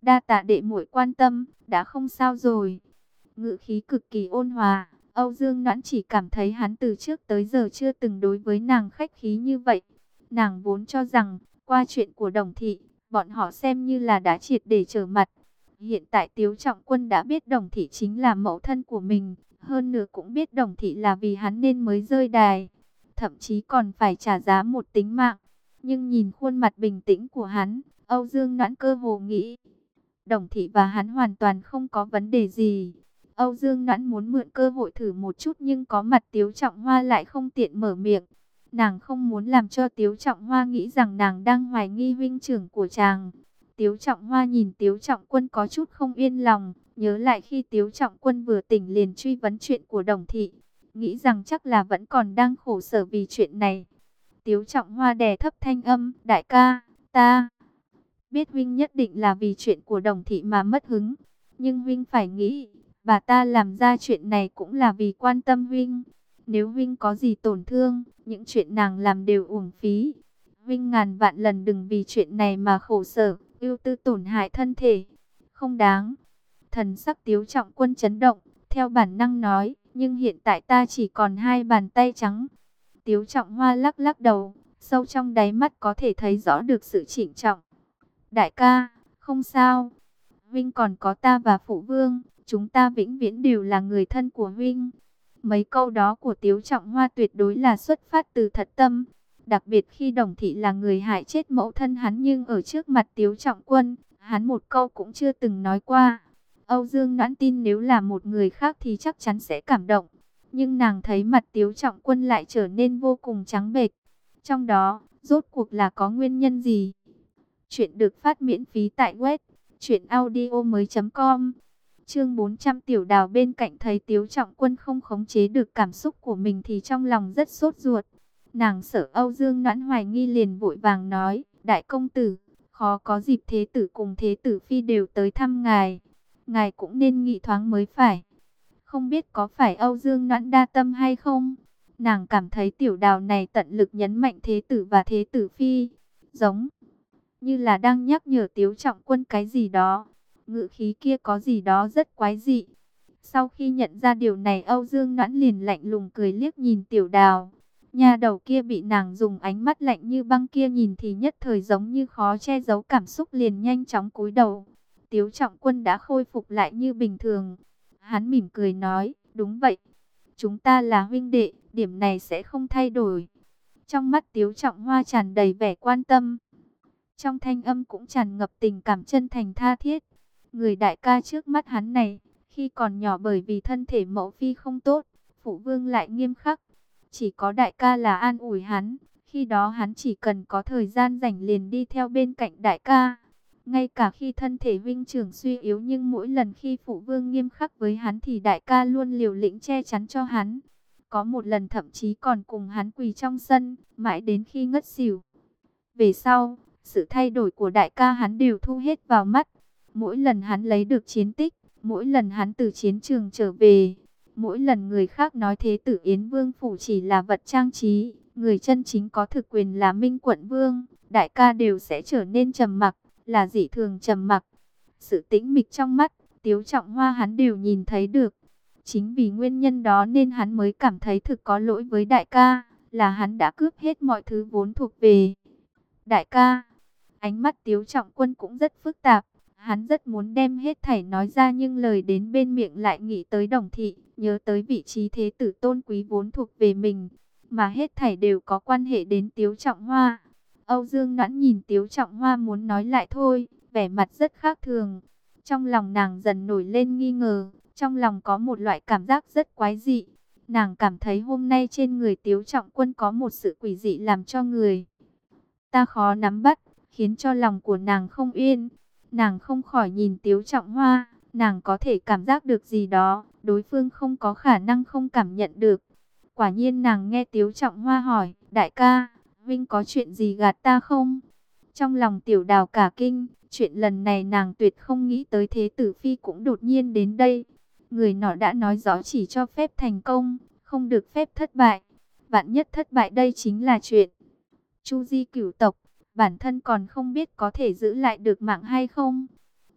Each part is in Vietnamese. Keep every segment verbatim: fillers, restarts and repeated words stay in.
đa tạ đệ muội quan tâm, đã không sao rồi. Ngữ khí cực kỳ ôn hòa, Âu Dương Noãn chỉ cảm thấy hắn từ trước tới giờ chưa từng đối với nàng khách khí như vậy. Nàng vốn cho rằng, qua chuyện của Đồng Thị, bọn họ xem như là đã triệt để trở mặt. Hiện tại Tiếu Trọng Quân đã biết Đồng Thị chính là mẫu thân của mình, hơn nữa cũng biết Đồng Thị là vì hắn nên mới rơi đài, thậm chí còn phải trả giá một tính mạng. Nhưng nhìn khuôn mặt bình tĩnh của hắn, Âu Dương Noãn cơ hồ nghĩ, Đồng Thị và hắn hoàn toàn không có vấn đề gì. Âu Dương Noãn muốn mượn cơ hội thử một chút nhưng có mặt Tiếu Trọng Hoa lại không tiện mở miệng. Nàng không muốn làm cho Tiếu Trọng Hoa nghĩ rằng nàng đang hoài nghi huynh trưởng của chàng. Tiếu Trọng Hoa nhìn Tiếu Trọng Quân có chút không yên lòng, nhớ lại khi Tiếu Trọng Quân vừa tỉnh liền truy vấn chuyện của Đồng Thị, nghĩ rằng chắc là vẫn còn đang khổ sở vì chuyện này. Tiếu Trọng Hoa đè thấp thanh âm, đại ca, ta biết huynh nhất định là vì chuyện của Đồng Thị mà mất hứng, nhưng huynh phải nghĩ, bà ta làm ra chuyện này cũng là vì quan tâm huynh. Nếu huynh có gì tổn thương, những chuyện nàng làm đều uổng phí. Huynh ngàn vạn lần đừng vì chuyện này mà khổ sở, ưu tư tổn hại thân thể. Không đáng. Thần sắc Tiếu Trọng Quân chấn động, theo bản năng nói, nhưng hiện tại ta chỉ còn hai bàn tay trắng. Tiếu Trọng Hoa lắc lắc đầu, sâu trong đáy mắt có thể thấy rõ được sự trịnh trọng. Đại ca, không sao. Huynh còn có ta và Phụ Vương, chúng ta vĩnh viễn đều là người thân của huynh. Mấy câu đó của Tiếu Trọng Hoa tuyệt đối là xuất phát từ thật tâm. Đặc biệt khi Đồng Thị là người hại chết mẫu thân hắn, nhưng ở trước mặt Tiếu Trọng Quân, hắn một câu cũng chưa từng nói qua. Âu Dương Noãn tin nếu là một người khác thì chắc chắn sẽ cảm động. Nhưng nàng thấy mặt Tiếu Trọng Quân lại trở nên vô cùng trắng bệch. Trong đó, rốt cuộc là có nguyên nhân gì? Chuyện được phát miễn phí tại web truyện audio mới chấm com. Chương bốn trăm Tiểu Đào bên cạnh thấy Tiếu Trọng Quân không khống chế được cảm xúc của mình thì trong lòng rất sốt ruột. Nàng sợ Âu Dương Noãn hoài nghi liền vội vàng nói, đại công tử, khó có dịp thế tử cùng thế tử phi đều tới thăm ngài. Ngài cũng nên nghĩ thoáng mới phải. Không biết có phải Âu Dương Noãn đa tâm hay không? Nàng cảm thấy Tiểu Đào này tận lực nhấn mạnh thế tử và thế tử phi, giống như là đang nhắc nhở Tiếu Trọng Quân cái gì đó. Ngữ khí kia có gì đó rất quái dị. Sau khi nhận ra điều này, Âu Dương Noãn liền lạnh lùng cười liếc nhìn Tiểu Đào. Nha đầu kia bị nàng dùng ánh mắt lạnh như băng kia nhìn thì nhất thời giống như khó che giấu cảm xúc, liền nhanh chóng cúi đầu. Tiếu Trọng Quân đã khôi phục lại như bình thường. Hắn mỉm cười nói, đúng vậy. Chúng ta là huynh đệ, điểm này sẽ không thay đổi. Trong mắt Tiếu Trọng Hoa tràn đầy vẻ quan tâm. Trong thanh âm cũng tràn ngập tình cảm chân thành tha thiết. Người đại ca trước mắt hắn này, khi còn nhỏ bởi vì thân thể mẫu phi không tốt, Phụ Vương lại nghiêm khắc. Chỉ có đại ca là an ủi hắn, khi đó hắn chỉ cần có thời gian rảnh liền đi theo bên cạnh đại ca. Ngay cả khi thân thể huynh trưởng suy yếu, nhưng mỗi lần khi Phụ Vương nghiêm khắc với hắn thì đại ca luôn liều lĩnh che chắn cho hắn. Có một lần thậm chí còn cùng hắn quỳ trong sân, mãi đến khi ngất xỉu. Về sau, sự thay đổi của đại ca hắn đều thu hết vào mắt. Mỗi lần hắn lấy được chiến tích, mỗi lần hắn từ chiến trường trở về, mỗi lần người khác nói thế tử Yến Vương phủ chỉ là vật trang trí, người chân chính có thực quyền là Minh Quận Vương, đại ca đều sẽ trở nên trầm mặc, là dị thường trầm mặc. Sự tĩnh mịch trong mắt Tiếu Trọng Hoa hắn đều nhìn thấy được. Chính vì nguyên nhân đó nên hắn mới cảm thấy thực có lỗi với đại ca, là hắn đã cướp hết mọi thứ vốn thuộc về đại ca. Ánh mắt Tiếu Trọng Quân cũng rất phức tạp. Hắn rất muốn đem hết thảy nói ra, nhưng lời đến bên miệng lại nghĩ tới Đồng Thị, nhớ tới vị trí thế tử tôn quý vốn thuộc về mình, mà hết thảy đều có quan hệ đến Tiếu Trọng Hoa. Âu Dương Noãn nhìn Tiếu Trọng Hoa muốn nói lại thôi, vẻ mặt rất khác thường. Trong lòng nàng dần nổi lên nghi ngờ, trong lòng có một loại cảm giác rất quái dị. Nàng cảm thấy hôm nay trên người Tiếu Trọng Quân có một sự quỷ dị làm cho người ta khó nắm bắt, khiến cho lòng của nàng không yên. Nàng không khỏi nhìn Tiếu Trọng Hoa, nàng có thể cảm giác được gì đó, đối phương không có khả năng không cảm nhận được. Quả nhiên nàng nghe Tiếu Trọng Hoa hỏi, đại ca, Vinh có chuyện gì gạt ta không? Trong lòng Tiểu Đào cả kinh, chuyện lần này nàng tuyệt không nghĩ tới thế tử phi cũng đột nhiên đến đây. Người nọ đã nói rõ chỉ cho phép thành công, không được phép thất bại. Vạn nhất thất bại đây chính là chuyện Chu Di cửu tộc, bản thân còn không biết có thể giữ lại được mạng hay không.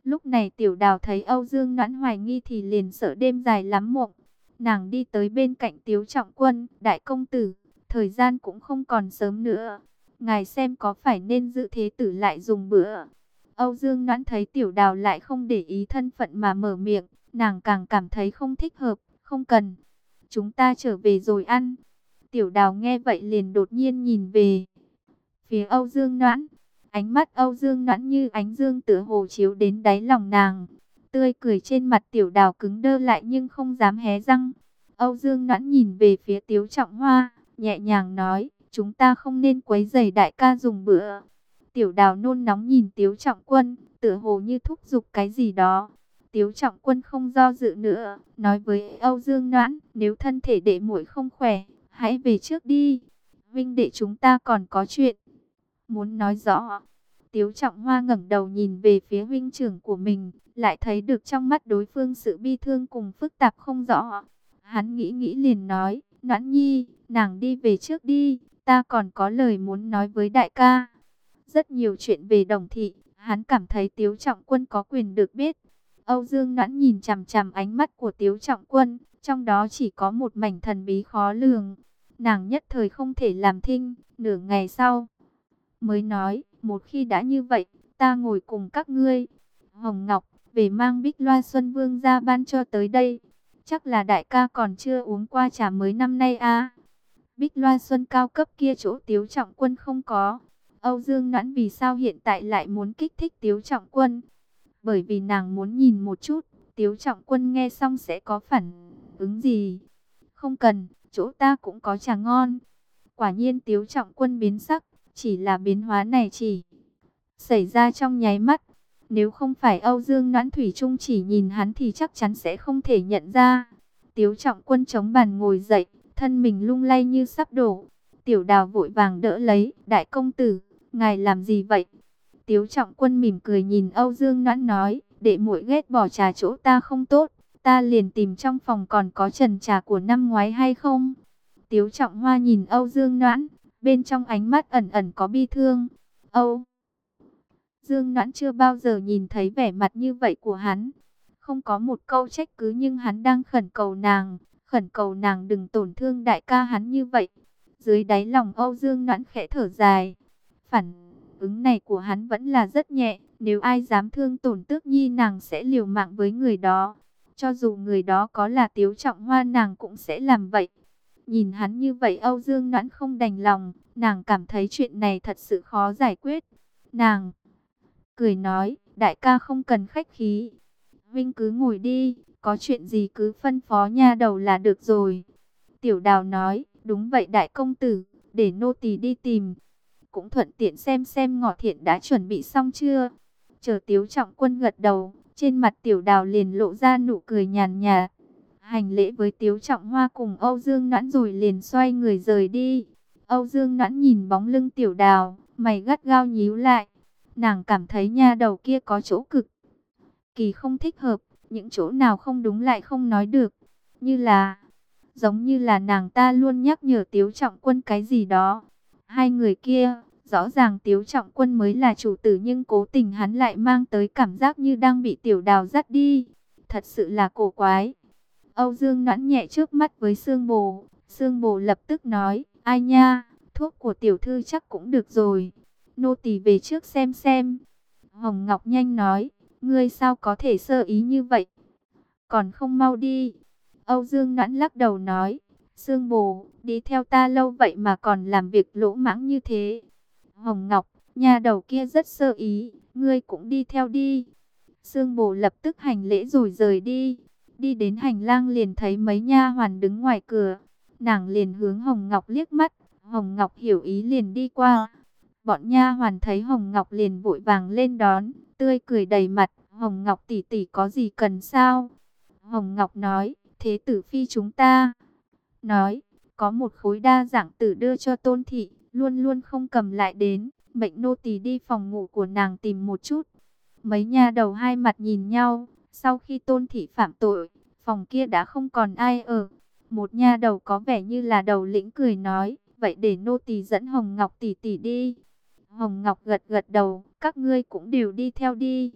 Lúc này Tiểu Đào thấy Âu Dương Noãn hoài nghi thì liền sợ đêm dài lắm mộng. Nàng đi tới bên cạnh Tiếu Trọng Quân, đại công tử, thời gian cũng không còn sớm nữa. Ngài xem có phải nên giữ thế tử lại dùng bữa. Âu Dương Noãn thấy Tiểu Đào lại không để ý thân phận mà mở miệng, nàng càng cảm thấy không thích hợp, không cần. Chúng ta trở về rồi ăn. Tiểu Đào nghe vậy liền đột nhiên nhìn về phía Âu Dương Noãn. Ánh mắt Âu Dương Noãn như ánh dương tựa hồ chiếu đến đáy lòng nàng. Tươi cười trên mặt Tiểu Đào cứng đơ lại nhưng không dám hé răng. Âu Dương Noãn nhìn về phía Tiếu Trọng Hoa, nhẹ nhàng nói, chúng ta không nên quấy rầy đại ca dùng bữa. Tiểu Đào nôn nóng nhìn Tiếu Trọng Quân, tựa hồ như thúc giục cái gì đó. Tiếu Trọng Quân không do dự nữa, nói với Âu Dương Noãn, nếu thân thể đệ muội không khỏe, hãy về trước đi. Vinh đệ chúng ta còn có chuyện muốn nói rõ. Tiếu Trọng Hoa ngẩng đầu nhìn về phía huynh trưởng của mình, lại thấy được trong mắt đối phương sự bi thương cùng phức tạp không rõ. Hắn nghĩ nghĩ liền nói, Noãn Nhi, nàng đi về trước đi, ta còn có lời muốn nói với đại ca. Rất nhiều chuyện về Đồng Thị, hắn cảm thấy Tiếu Trọng Quân có quyền được biết. Âu Dương Noãn nhìn chằm chằm ánh mắt của Tiếu Trọng Quân, trong đó chỉ có một mảnh thần bí khó lường. Nàng nhất thời không thể làm thinh, nửa ngày sau mới nói, một khi đã như vậy, ta ngồi cùng các ngươi. Hồng Ngọc, về mang Bích Loa Xuân Vương ra ban cho tới đây. Chắc là đại ca còn chưa uống qua trà mới năm nay à. Bích Loa Xuân cao cấp kia chỗ Tiếu Trọng Quân không có. Âu Dương Noãn vì sao hiện tại lại muốn kích thích Tiếu Trọng Quân? Bởi vì nàng muốn nhìn một chút, Tiếu Trọng Quân nghe xong sẽ có phản ứng gì? Không cần, chỗ ta cũng có trà ngon. Quả nhiên Tiếu Trọng Quân biến sắc, chỉ là biến hóa này chỉ xảy ra trong nháy mắt. Nếu không phải Âu Dương Noãn thủy chung chỉ nhìn hắn thì chắc chắn sẽ không thể nhận ra. Tiếu Trọng Quân chống bàn ngồi dậy, thân mình lung lay như sắp đổ. Tiểu Đào vội vàng đỡ lấy, đại công tử, ngài làm gì vậy? Tiếu Trọng Quân mỉm cười nhìn Âu Dương Noãn nói, đệ muội ghét bỏ trà chỗ ta không tốt, ta liền tìm trong phòng còn có trần trà của năm ngoái hay không? Tiếu Trọng Hoa nhìn Âu Dương Noãn, bên trong ánh mắt ẩn ẩn có bi thương. Âu Dương Noãn chưa bao giờ nhìn thấy vẻ mặt như vậy của hắn. Không có một câu trách cứ nhưng hắn đang khẩn cầu nàng, khẩn cầu nàng đừng tổn thương đại ca hắn như vậy. Dưới đáy lòng Âu Dương Noãn khẽ thở dài. Phản ứng này của hắn vẫn là rất nhẹ, nếu ai dám thương tổn Tước Nhi nàng sẽ liều mạng với người đó. Cho dù người đó có là Tiếu Trọng Hoa nàng cũng sẽ làm vậy. Nhìn hắn như vậy Âu Dương Noãn không đành lòng, nàng cảm thấy chuyện này thật sự khó giải quyết. Nàng cười nói, đại ca không cần khách khí. Vinh cứ ngồi đi, có chuyện gì cứ phân phó nha đầu là được rồi. Tiểu Đào nói, đúng vậy đại công tử, để nô tỳ đi tìm. Cũng thuận tiện xem xem Ngọ Thiện đã chuẩn bị xong chưa. Chờ Tiếu Trọng Quân gật đầu, trên mặt Tiểu Đào liền lộ ra nụ cười nhàn nhạt. Hành lễ với Tiếu Trọng Hoa cùng Âu Dương Noãn rồi liền xoay người rời đi. Âu Dương Noãn nhìn bóng lưng Tiểu Đào, mày gắt gao nhíu lại. Nàng cảm thấy nha đầu kia có chỗ cực kỳ không thích hợp, những chỗ nào không đúng lại không nói được. Như là, giống như là nàng ta luôn nhắc nhở Tiếu Trọng Quân cái gì đó. Hai người kia, rõ ràng Tiếu Trọng Quân mới là chủ tử nhưng cố tình hắn lại mang tới cảm giác như đang bị Tiểu Đào dắt đi. Thật sự là cổ quái. Âu Dương Noãn nhẹ trước mắt với Sương Bồ. Sương Bồ lập tức nói, ai nha, thuốc của tiểu thư chắc cũng được rồi. Nô tỳ về trước xem xem. Hồng Ngọc nhanh nói, ngươi sao có thể sơ ý như vậy? Còn không mau đi. Âu Dương Noãn lắc đầu nói, Sương Bồ, đi theo ta lâu vậy mà còn làm việc lỗ mãng như thế. Hồng Ngọc, nhà đầu kia rất sơ ý, ngươi cũng đi theo đi. Sương Bồ lập tức hành lễ rồi rời đi. Đi đến hành lang liền thấy mấy nha hoàn đứng ngoài cửa. Nàng liền hướng Hồng Ngọc liếc mắt. Hồng Ngọc hiểu ý liền đi qua. Bọn nha hoàn thấy Hồng Ngọc liền vội vàng lên đón, tươi cười đầy mặt. Hồng Ngọc tỷ tỷ có gì cần sao? Hồng Ngọc nói, thế tử phi chúng ta nói, có một khối đa dạng tử đưa cho Tôn thị, luôn luôn không cầm lại đến, mệnh nô tỳ đi phòng ngủ của nàng tìm một chút. Mấy nha đầu hai mặt nhìn nhau, sau khi Tôn thị phạm tội, phòng kia đã không còn ai ở. Một nha đầu có vẻ như là đầu lĩnh cười nói, vậy để nô tỳ dẫn Hồng Ngọc tỷ tỷ đi. Hồng Ngọc gật gật đầu, các ngươi cũng đều đi theo đi.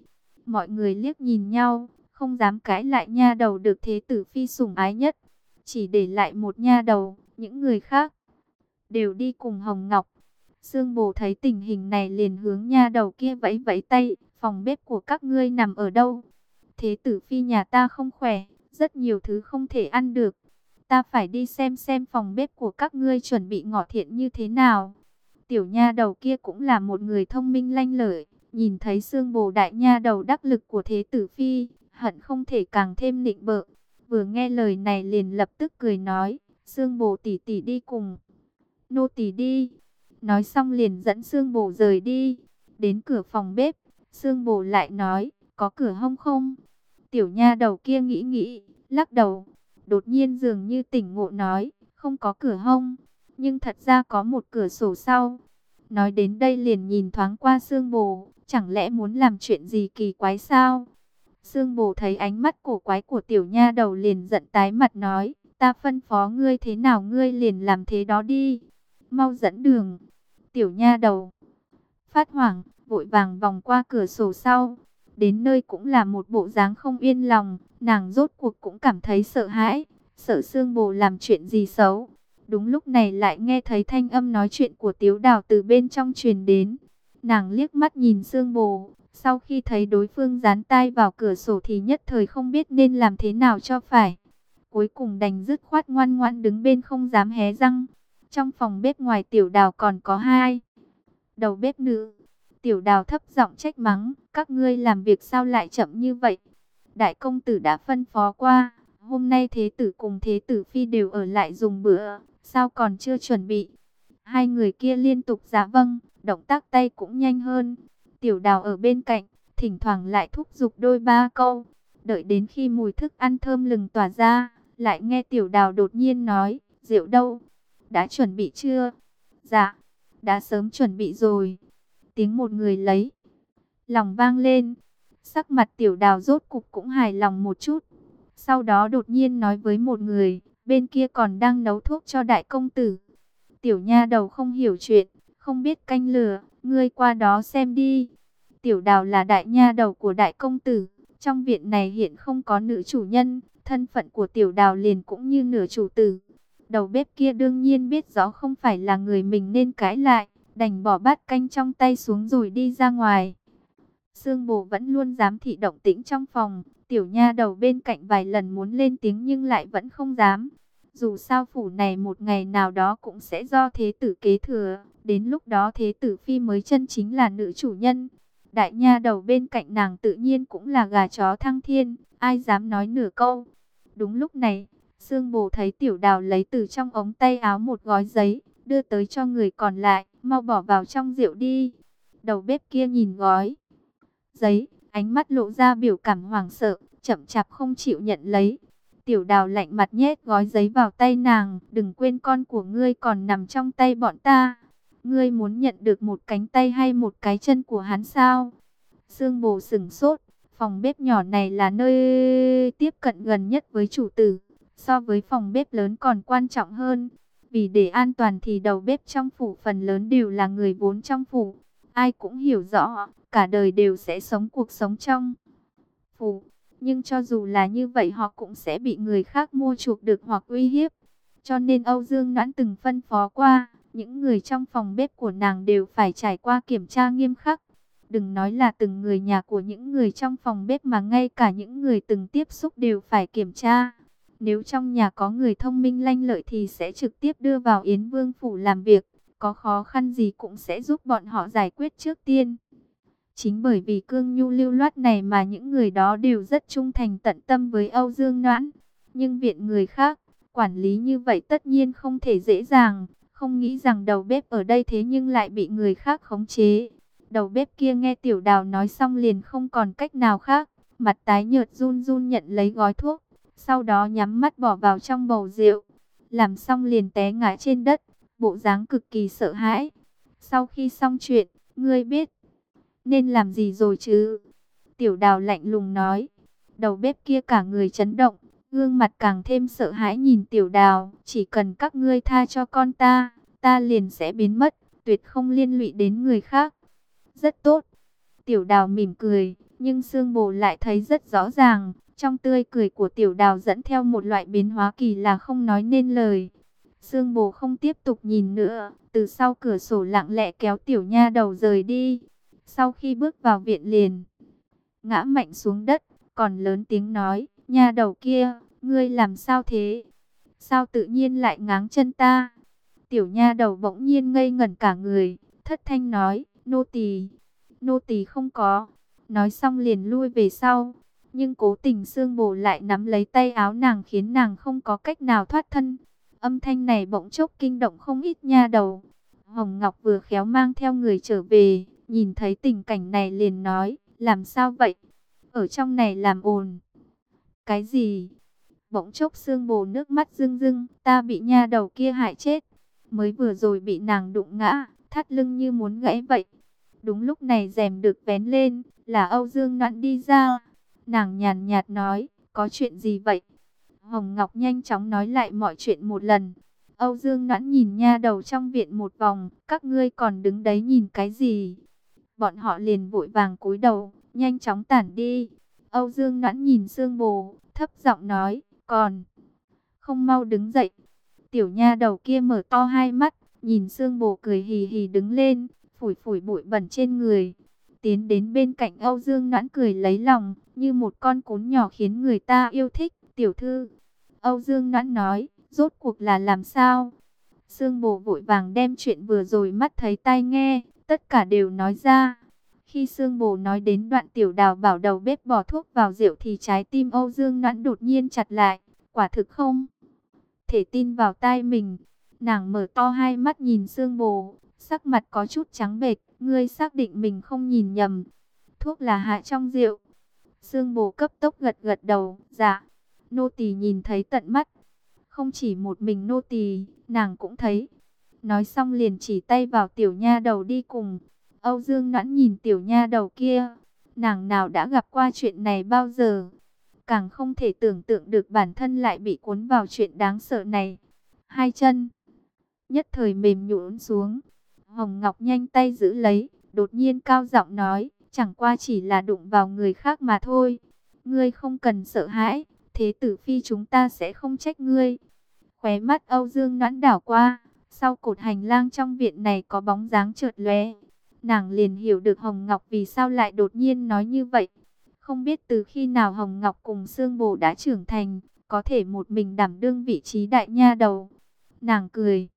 Mọi người liếc nhìn nhau, không dám cãi lại nha đầu được thế tử phi sủng ái nhất. Chỉ để lại một nha đầu, những người khác đều đi cùng Hồng Ngọc. Sương Bồ thấy tình hình này liền hướng nha đầu kia vẫy vẫy tay, phòng bếp của các ngươi nằm ở đâu? Thế tử phi nhà ta không khỏe, rất nhiều thứ không thể ăn được. Ta phải đi xem xem phòng bếp của các ngươi chuẩn bị ngọ thiện như thế nào. Tiểu nha đầu kia cũng là một người thông minh lanh lợi, nhìn thấy Sương Bồ đại nha đầu đắc lực của thế tử phi, hận không thể càng thêm nịnh bợ. Vừa nghe lời này liền lập tức cười nói, Sương Bồ tỷ tỷ đi cùng. Nô tỳ đi. Nói xong liền dẫn Sương Bồ rời đi. Đến cửa phòng bếp, Sương Bồ lại nói, có cửa hông không? Tiểu nha đầu kia nghĩ nghĩ, lắc đầu. Đột nhiên dường như tỉnh ngộ nói, không có cửa hông, nhưng thật ra có một cửa sổ sau. Nói đến đây liền nhìn thoáng qua Sương Bồ, chẳng lẽ muốn làm chuyện gì kỳ quái sao? Sương Bồ thấy ánh mắt cổ quái của tiểu nha đầu liền giận tái mặt nói, ta phân phó ngươi thế nào ngươi liền làm thế đó đi. Mau dẫn đường. Tiểu nha đầu phát hoảng, vội vàng vòng qua cửa sổ sau. Đến nơi cũng là một bộ dáng không yên lòng, nàng rốt cuộc cũng cảm thấy sợ hãi, sợ Sương Bồ làm chuyện gì xấu. Đúng lúc này lại nghe thấy thanh âm nói chuyện của Tiếu Đào từ bên trong truyền đến. Nàng liếc mắt nhìn Sương Bồ, sau khi thấy đối phương dán tai vào cửa sổ thì nhất thời không biết nên làm thế nào cho phải. Cuối cùng đành dứt khoát ngoan ngoãn đứng bên không dám hé răng. Trong phòng bếp ngoài Tiểu Đào còn có hai đầu bếp nữ. Tiểu Đào thấp giọng trách mắng, các ngươi làm việc sao lại chậm như vậy? Đại công tử đã phân phó qua, hôm nay thế tử cùng thế tử phi đều ở lại dùng bữa, sao còn chưa chuẩn bị? Hai người kia liên tục dạ vâng, động tác tay cũng nhanh hơn. Tiểu Đào ở bên cạnh, thỉnh thoảng lại thúc giục đôi ba câu. Đợi đến khi mùi thức ăn thơm lừng tỏa ra, lại nghe Tiểu Đào đột nhiên nói, rượu đâu? Đã chuẩn bị chưa? Dạ, đã sớm chuẩn bị rồi. Tiếng một người lấy lòng vang lên. Sắc mặt Tiểu Đào rốt cục cũng hài lòng một chút. Sau đó đột nhiên nói với một người, bên kia còn đang nấu thuốc cho đại công tử. Tiểu nha đầu không hiểu chuyện, không biết canh lửa, ngươi qua đó xem đi. Tiểu Đào là đại nha đầu của đại công tử. Trong viện này hiện không có nữ chủ nhân, thân phận của Tiểu Đào liền cũng như nửa chủ tử. Đầu bếp kia đương nhiên biết rõ không phải là người mình nên cãi lại, đành bỏ bát canh trong tay xuống rồi đi ra ngoài. Sương Bồ vẫn luôn giám thị động tĩnh trong phòng, tiểu nha đầu bên cạnh vài lần muốn lên tiếng nhưng lại vẫn không dám. Dù sao phủ này một ngày nào đó cũng sẽ do thế tử kế thừa, đến lúc đó thế tử phi mới chân chính là nữ chủ nhân. Đại nha đầu bên cạnh nàng tự nhiên cũng là gà chó thăng thiên, ai dám nói nửa câu. Đúng lúc này, Sương Bồ thấy Tiểu Đào lấy từ trong ống tay áo một gói giấy, đưa tới cho người còn lại, mau bỏ vào trong rượu đi. Đầu bếp kia nhìn gói giấy, ánh mắt lộ ra biểu cảm hoảng sợ, chậm chạp không chịu nhận lấy. Tiểu Đào lạnh mặt nhét gói giấy vào tay nàng, đừng quên con của ngươi còn nằm trong tay bọn ta. Ngươi muốn nhận được một cánh tay hay một cái chân của hắn sao? Sương Bồ sửng sốt, phòng bếp nhỏ này là nơi tiếp cận gần nhất với chủ tử, so với phòng bếp lớn còn quan trọng hơn. Vì để an toàn thì đầu bếp trong phủ phần lớn đều là người vốn trong phủ. Ai cũng hiểu rõ, cả đời đều sẽ sống cuộc sống trong phủ. Nhưng cho dù là như vậy họ cũng sẽ bị người khác mua chuộc được hoặc uy hiếp. Cho nên Âu Dương Noãn từng phân phó qua, những người trong phòng bếp của nàng đều phải trải qua kiểm tra nghiêm khắc. Đừng nói là từng người nhà của những người trong phòng bếp mà ngay cả những người từng tiếp xúc đều phải kiểm tra. Nếu trong nhà có người thông minh lanh lợi thì sẽ trực tiếp đưa vào Yến Vương phủ làm việc. Có khó khăn gì cũng sẽ giúp bọn họ giải quyết trước tiên. Chính bởi vì cương nhu lưu loát này mà những người đó đều rất trung thành tận tâm với Âu Dương Noãn. Nhưng viện người khác, quản lý như vậy tất nhiên không thể dễ dàng. Không nghĩ rằng đầu bếp ở đây thế nhưng lại bị người khác khống chế. Đầu bếp kia nghe Tiểu Đào nói xong liền không còn cách nào khác. Mặt tái nhợt run run nhận lấy gói thuốc. Sau đó nhắm mắt bỏ vào trong bầu rượu. Làm xong liền té ngã trên đất. Bộ dáng cực kỳ sợ hãi. Sau khi xong chuyện, ngươi biết nên làm gì rồi chứ? Tiểu Đào lạnh lùng nói. Đầu bếp kia cả người chấn động, gương mặt càng thêm sợ hãi nhìn Tiểu Đào. Chỉ cần các ngươi tha cho con ta, ta liền sẽ biến mất, tuyệt không liên lụy đến người khác. Rất tốt. Tiểu Đào mỉm cười, Nhưng Sương Bồ lại thấy rất rõ ràng, trong tươi cười của Tiểu Đào dẫn theo một loại biến hóa kỳ lạ không nói nên lời. Sương Bồ không tiếp tục nhìn nữa, từ sau cửa sổ lặng lẽ kéo Tiểu Nha Đầu rời đi. Sau khi bước vào viện liền ngã mạnh xuống đất, còn lớn tiếng nói, Nha Đầu kia, ngươi làm sao thế? Sao tự nhiên lại ngáng chân ta? Tiểu Nha Đầu bỗng nhiên ngây ngẩn cả người, thất thanh nói, nô tỳ, nô tỳ không có. Nói xong liền lui về sau, nhưng cố tình Sương Bồ lại nắm lấy tay áo nàng khiến nàng không có cách nào thoát thân. Âm thanh này bỗng chốc kinh động không ít nha đầu. Hồng Ngọc vừa khéo mang theo người trở về, nhìn thấy tình cảnh này liền nói, làm sao vậy? Ở trong này làm ồn. Cái gì? Bỗng chốc Sương Bồ nước mắt rưng rưng, ta bị nha đầu kia hại chết. Mới vừa rồi bị nàng đụng ngã, thắt lưng như muốn gãy vậy. Đúng lúc này rèm được vén lên, là Âu Dương Noãn đi ra. Nàng nhàn nhạt nói, có chuyện gì vậy? Hồng Ngọc nhanh chóng nói lại mọi chuyện một lần. Âu Dương Noãn nhìn nha đầu trong viện một vòng, các ngươi còn đứng đấy nhìn cái gì? Bọn họ liền vội vàng cúi đầu, nhanh chóng tản đi. Âu Dương Noãn nhìn Sương Bồ, thấp giọng nói, còn không mau đứng dậy. Tiểu nha đầu kia mở to hai mắt, nhìn Sương Bồ cười hì hì đứng lên, phủi phủi bụi bẩn trên người. Tiến đến bên cạnh Âu Dương Noãn cười lấy lòng, như một con cún nhỏ khiến người ta yêu thích. Tiểu thư, Âu Dương Noãn nói, rốt cuộc là làm sao? Sương Bồ vội vàng đem chuyện vừa rồi mắt thấy tai nghe, tất cả đều nói ra. Khi Sương Bồ nói đến đoạn Tiểu Đào bảo đầu bếp bỏ thuốc vào rượu thì trái tim Âu Dương Noãn đột nhiên chặt lại. Quả thực không thể tin vào tai mình. Nàng mở to hai mắt nhìn Sương Bồ, sắc mặt có chút trắng bệch. Ngươi xác định mình không nhìn nhầm, thuốc là hạ trong rượu? Sương Bồ cấp tốc gật gật đầu, dạ. Nô tỳ nhìn thấy tận mắt. Không chỉ một mình nô tỳ, nàng cũng thấy. Nói xong liền chỉ tay vào tiểu nha đầu đi cùng. Âu Dương Noãn nhìn tiểu nha đầu kia, nàng nào đã gặp qua chuyện này bao giờ, càng không thể tưởng tượng được bản thân lại bị cuốn vào chuyện đáng sợ này. Hai chân nhất thời mềm nhũn xuống. Hồng Ngọc nhanh tay giữ lấy, đột nhiên cao giọng nói, chẳng qua chỉ là đụng vào người khác mà thôi. Ngươi không cần sợ hãi, thế tử phi chúng ta sẽ không trách ngươi. Khóe mắt Âu Dương Noãn đảo qua, sau cột hành lang trong viện này có bóng dáng chợt lóe. Nàng liền hiểu được Hồng Ngọc vì sao lại đột nhiên nói như vậy. Không biết từ khi nào Hồng Ngọc cùng Sương Bồ đã trưởng thành, có thể một mình đảm đương vị trí đại nha đầu. Nàng cười,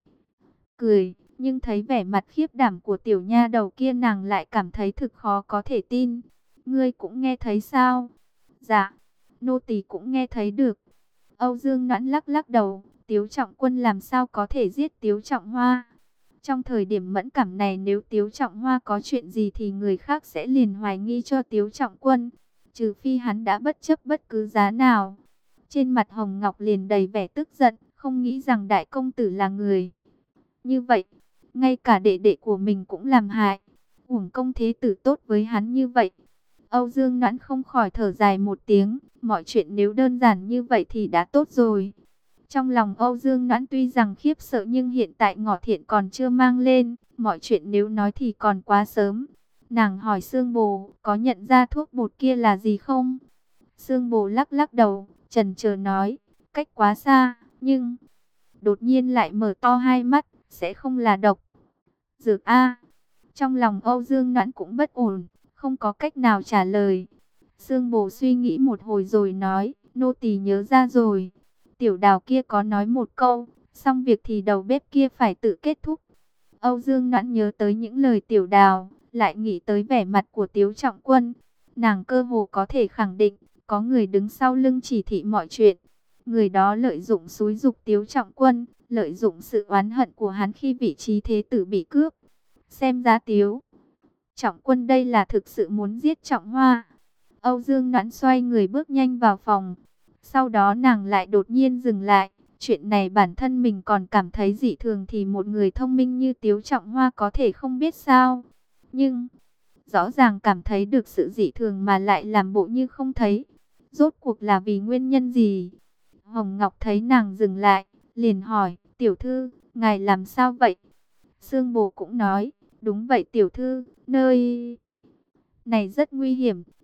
cười, nhưng thấy vẻ mặt khiếp đảm của tiểu nha đầu kia nàng lại cảm thấy thực khó có thể tin. Ngươi cũng nghe thấy sao? Dạ, nô tỳ cũng nghe thấy được. Âu Dương Noãn lắc lắc đầu, Tiếu Trọng Quân làm sao có thể giết Tiếu Trọng Hoa? Trong thời điểm mẫn cảm này nếu Tiếu Trọng Hoa có chuyện gì thì người khác sẽ liền hoài nghi cho Tiếu Trọng Quân. Trừ phi hắn đã bất chấp bất cứ giá nào. Trên mặt Hồng Ngọc liền đầy vẻ tức giận, không nghĩ rằng đại công tử là người như vậy. Ngay cả đệ đệ của mình cũng làm hại. Uổng công thế tử tốt với hắn như vậy. Âu Dương Noãn không khỏi thở dài một tiếng. Mọi chuyện nếu đơn giản như vậy thì đã tốt rồi. Trong lòng Âu Dương Noãn tuy rằng khiếp sợ nhưng hiện tại ngọ thiện còn chưa mang lên. Mọi chuyện nếu nói thì còn quá sớm. Nàng hỏi Sương Bồ có nhận ra thuốc bột kia là gì không? Sương Bồ lắc lắc đầu, chần chờ nói, cách quá xa, nhưng đột nhiên lại mở to hai mắt, sẽ không là độc dược a? Trong lòng Âu Dương Noãn cũng bất ổn, không có cách nào trả lời. Sương Bồ suy nghĩ một hồi rồi nói, nô tỳ nhớ ra rồi. Tiểu Đào kia có nói một câu, xong việc thì đầu bếp kia phải tự kết thúc. Âu Dương Noãn nhớ tới những lời Tiểu Đào, lại nghĩ tới vẻ mặt của Tiếu Trọng Quân. Nàng cơ hồ có thể khẳng định, có người đứng sau lưng chỉ thị mọi chuyện. Người đó lợi dụng xúi dục Tiếu Trọng Quân, lợi dụng sự oán hận của hắn khi vị trí thế tử bị cướp. Xem ra Tiếu Trọng Quân đây là thực sự muốn giết Trọng Hoa. Âu Dương Noãn xoay người bước nhanh vào phòng. Sau đó nàng lại đột nhiên dừng lại. Chuyện này bản thân mình còn cảm thấy dị thường thì một người thông minh như Tiếu Trọng Hoa có thể không biết sao. Nhưng rõ ràng cảm thấy được sự dị thường mà lại làm bộ như không thấy. Rốt cuộc là vì nguyên nhân gì? Hồng Ngọc thấy nàng dừng lại, liền hỏi, tiểu thư, ngài làm sao vậy? Sương Bồ cũng nói, đúng vậy tiểu thư, nơi này rất nguy hiểm,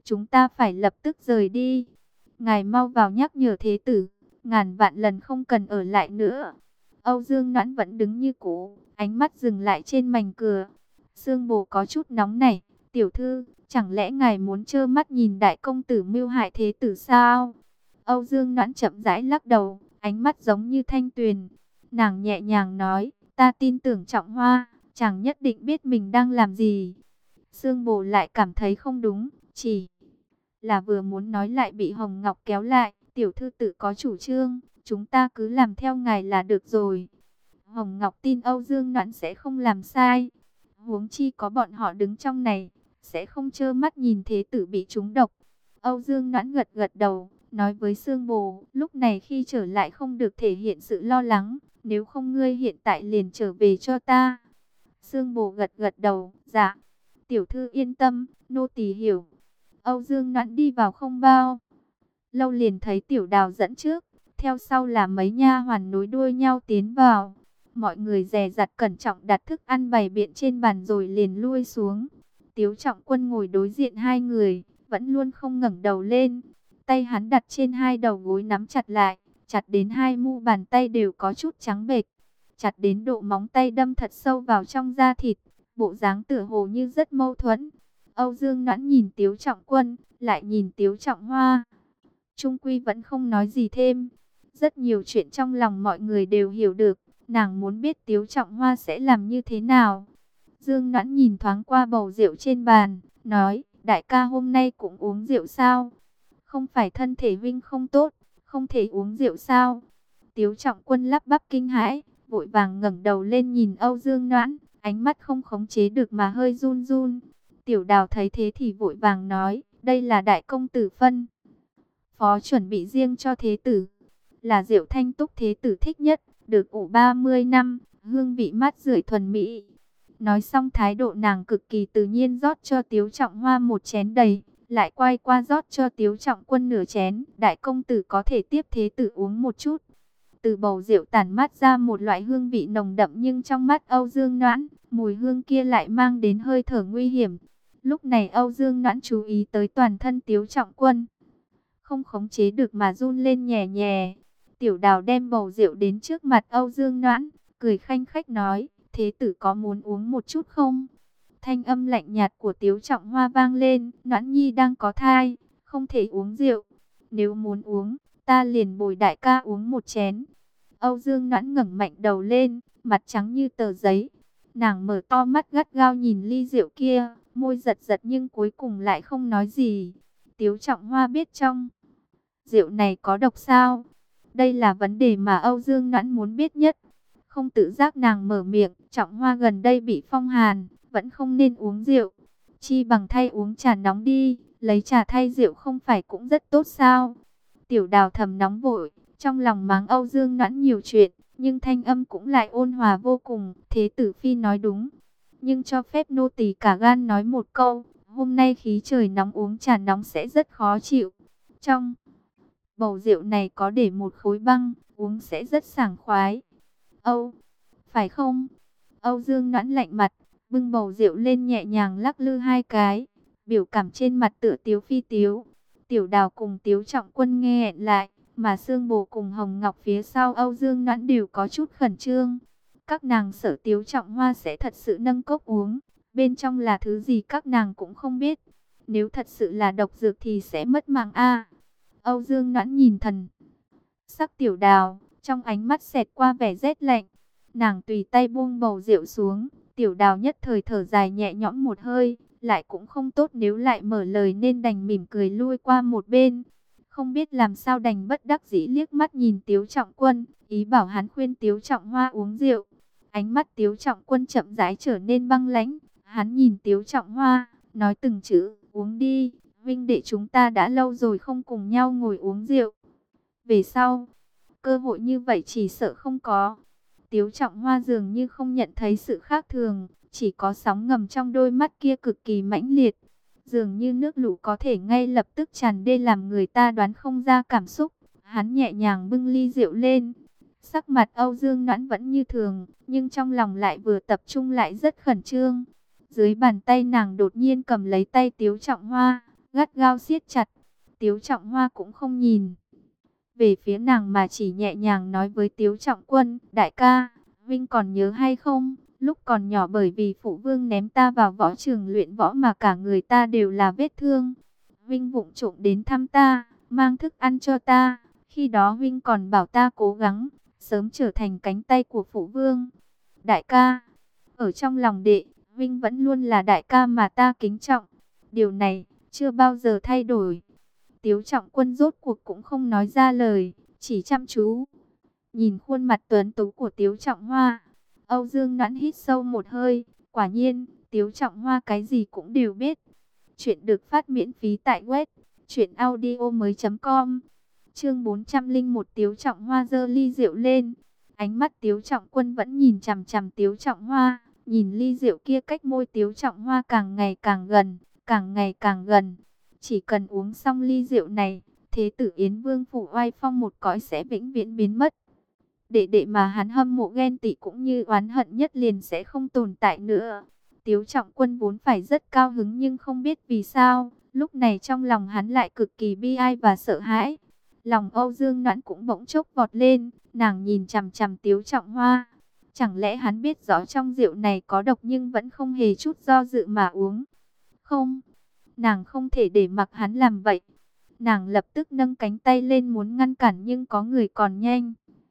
chúng ta phải lập tức rời đi. Ngài mau vào nhắc nhở thế tử, ngàn vạn lần không cần ở lại nữa. Âu Dương Noãn vẫn đứng như cũ, ánh mắt dừng lại trên mảnh cửa. Sương Bồ có chút nóng nảy, tiểu thư, chẳng lẽ ngài muốn trơ mắt nhìn đại công tử mưu hại thế tử sao? Âu Dương Noãn chậm rãi lắc đầu, ánh mắt giống như thanh tuyền. Nàng nhẹ nhàng nói, ta tin tưởng Trọng Hoa, chàng nhất định biết mình đang làm gì. Sương Bồ lại cảm thấy không đúng, chỉ là vừa muốn nói lại bị Hồng Ngọc kéo lại. Tiểu thư tự có chủ trương, chúng ta cứ làm theo ngài là được rồi. Hồng Ngọc tin Âu Dương Noãn sẽ không làm sai. Huống chi có bọn họ đứng trong này, sẽ không trơ mắt nhìn thế tử bị trúng độc. Âu Dương Noãn gật gật đầu, nói với Sương Bồ, lúc này khi trở lại không được thể hiện sự lo lắng, nếu không ngươi hiện tại liền trở về cho ta. Sương Bồ gật gật đầu, dạ. Tiểu thư yên tâm, nô tỳ hiểu. Âu Dương Noãn đi vào không bao lâu liền thấy Tiểu Đào dẫn trước, theo sau là mấy nha hoàn nối đuôi nhau tiến vào. Mọi người dè dặt cẩn trọng đặt thức ăn bày biện trên bàn rồi liền lui xuống. Tiếu Trọng Quân ngồi đối diện hai người, vẫn luôn không ngẩng đầu lên. Tay hắn đặt trên hai đầu gối nắm chặt lại, chặt đến hai mu bàn tay đều có chút trắng bệch, chặt đến độ móng tay đâm thật sâu vào trong da thịt, bộ dáng tựa hồ như rất mâu thuẫn. Âu Dương Noãn nhìn Tiếu Trọng Quân, lại nhìn Tiếu Trọng Hoa. Trung quy vẫn không nói gì thêm. Rất nhiều chuyện trong lòng mọi người đều hiểu được. Nàng muốn biết Tiếu Trọng Hoa sẽ làm như thế nào. Dương Noãn nhìn thoáng qua bầu rượu trên bàn, nói, đại ca hôm nay cũng uống rượu sao? Không phải thân thể huynh không tốt, không thể uống rượu sao? Tiếu Trọng Quân lắp bắp kinh hãi, vội vàng ngẩng đầu lên nhìn Âu Dương Noãn, ánh mắt không khống chế được mà hơi run run. Tiểu Đào thấy thế thì vội vàng nói, đây là đại công tử phân phó chuẩn bị riêng cho thế tử, là rượu thanh túc thế tử thích nhất, được ủ ba mươi năm, hương vị mát rượi thuần mỹ. Nói xong thái độ nàng cực kỳ tự nhiên rót cho Tiếu Trọng Hoa một chén đầy, lại quay qua rót cho Tiếu Trọng Quân nửa chén. Đại công tử có thể tiếp thế tử uống một chút. Từ bầu rượu tản mát ra một loại hương vị nồng đậm, nhưng trong mắt Âu Dương Noãn, mùi hương kia lại mang đến hơi thở nguy hiểm. Lúc này Âu Dương Noãn chú ý tới toàn thân Tiếu Trọng Quân, không khống chế được mà run lên nhẹ nhẹ. Tiểu Đào đem bầu rượu đến trước mặt Âu Dương Noãn, cười khanh khách nói, thế tử có muốn uống một chút không? Thanh âm lạnh nhạt của Tiếu Trọng Hoa vang lên, Noãn Nhi đang có thai, không thể uống rượu. Nếu muốn uống, ta liền bồi đại ca uống một chén. Âu Dương Noãn ngẩng mạnh đầu lên, mặt trắng như tờ giấy. Nàng mở to mắt gắt gao nhìn ly rượu kia, môi giật giật nhưng cuối cùng lại không nói gì. Tiếu Trọng Hoa biết trong rượu này có độc sao? Đây là vấn đề mà Âu Dương Noãn muốn biết nhất. Không tự giác nàng mở miệng, Trọng Hoa gần đây bị phong hàn, vẫn không nên uống rượu. Chi bằng thay uống trà nóng đi, lấy trà thay rượu không phải cũng rất tốt sao? Tiểu Đào thầm nóng vội, trong lòng mắng Âu Dương Noãn nhiều chuyện, nhưng thanh âm cũng lại ôn hòa vô cùng. Thế tử phi nói đúng, nhưng cho phép nô tỳ cả gan nói một câu, hôm nay khí trời nóng uống trà nóng sẽ rất khó chịu. Trong bầu rượu này có để một khối băng, uống sẽ rất sảng khoái. Âu, phải không? Âu Dương Noãn lạnh mặt, bưng bầu rượu lên nhẹ nhàng lắc lư hai cái, biểu cảm trên mặt tựa tiếu phi tiếu. Tiểu Đào cùng Tiếu Trọng Quân nghe hẹn lại, mà Sương Bồ cùng Hồng Ngọc phía sau Âu Dương Noãn đều có chút khẩn trương. Các nàng sợ Tiếu Trọng Hoa sẽ thật sự nâng cốc uống, bên trong là thứ gì các nàng cũng không biết. Nếu thật sự là độc dược thì sẽ mất mạng a. Âu Dương Noãn nhìn thần sắc Tiểu Đào, trong ánh mắt xẹt qua vẻ rét lạnh. Nàng tùy tay buông bầu rượu xuống, Tiểu Đào nhất thời thở dài nhẹ nhõm một hơi, lại cũng không tốt nếu lại mở lời nên đành mỉm cười lui qua một bên. Không biết làm sao đành bất đắc dĩ liếc mắt nhìn Tiếu Trọng Quân, ý bảo hắn khuyên Tiếu Trọng Hoa uống rượu. Ánh mắt Tiếu Trọng Quân chậm rãi trở nên băng lãnh, hắn nhìn Tiếu Trọng Hoa, nói từng chữ, uống đi, huynh đệ chúng ta đã lâu rồi không cùng nhau ngồi uống rượu. Về sau, cơ hội như vậy chỉ sợ không có. Tiếu Trọng Hoa dường như không nhận thấy sự khác thường, chỉ có sóng ngầm trong đôi mắt kia cực kỳ mãnh liệt. Dường như nước lũ có thể ngay lập tức tràn đê làm người ta đoán không ra cảm xúc. Hắn nhẹ nhàng bưng ly rượu lên. Sắc mặt Âu Dương Noãn vẫn như thường, nhưng trong lòng lại vừa tập trung lại rất khẩn trương. Dưới bàn tay nàng đột nhiên cầm lấy tay Tiếu Trọng Hoa, gắt gao siết chặt. Tiếu Trọng Hoa cũng không nhìn về phía nàng mà chỉ nhẹ nhàng nói với Tiếu Trọng Quân, đại ca, Vinh còn nhớ hay không? Lúc còn nhỏ bởi vì phụ vương ném ta vào võ trường luyện võ mà cả người ta đều là vết thương. Vinh vụng trộm đến thăm ta, mang thức ăn cho ta. Khi đó Vinh còn bảo ta cố gắng, sớm trở thành cánh tay của phụ vương. Đại ca, ở trong lòng đệ, Vinh vẫn luôn là đại ca mà ta kính trọng. Điều này chưa bao giờ thay đổi. Tiếu Trọng Quân rốt cuộc cũng không nói ra lời, chỉ chăm chú nhìn khuôn mặt tuấn tú của Tiếu Trọng Hoa. Âu Dương Noãn hít sâu một hơi, quả nhiên, Tiếu Trọng Hoa cái gì cũng đều biết. Chuyện được phát miễn phí tại web truyện audio mới chấm com. Chương bốn trăm lẻ một. Tiếu Trọng Hoa giơ ly rượu lên. Ánh mắt Tiếu Trọng Quân vẫn nhìn chằm chằm Tiếu Trọng Hoa, nhìn ly rượu kia cách môi Tiếu Trọng Hoa càng ngày càng gần, càng ngày càng gần. Chỉ cần uống xong ly rượu này, thế tử Yến Vương phủ oai phong một cõi sẽ vĩnh viễn biến mất. Đệ đệ mà hắn hâm mộ ghen tị cũng như oán hận nhất liền sẽ không tồn tại nữa. Tiếu Trọng Quân vốn phải rất cao hứng nhưng không biết vì sao, lúc này trong lòng hắn lại cực kỳ bi ai và sợ hãi. Lòng Âu Dương Noãn cũng bỗng chốc vọt lên, nàng nhìn chằm chằm Tiếu Trọng Hoa. Chẳng lẽ hắn biết rõ trong rượu này có độc nhưng vẫn không hề chút do dự mà uống? Không, nàng không thể để mặc hắn làm vậy. Nàng lập tức nâng cánh tay lên muốn ngăn cản nhưng có người còn nhanh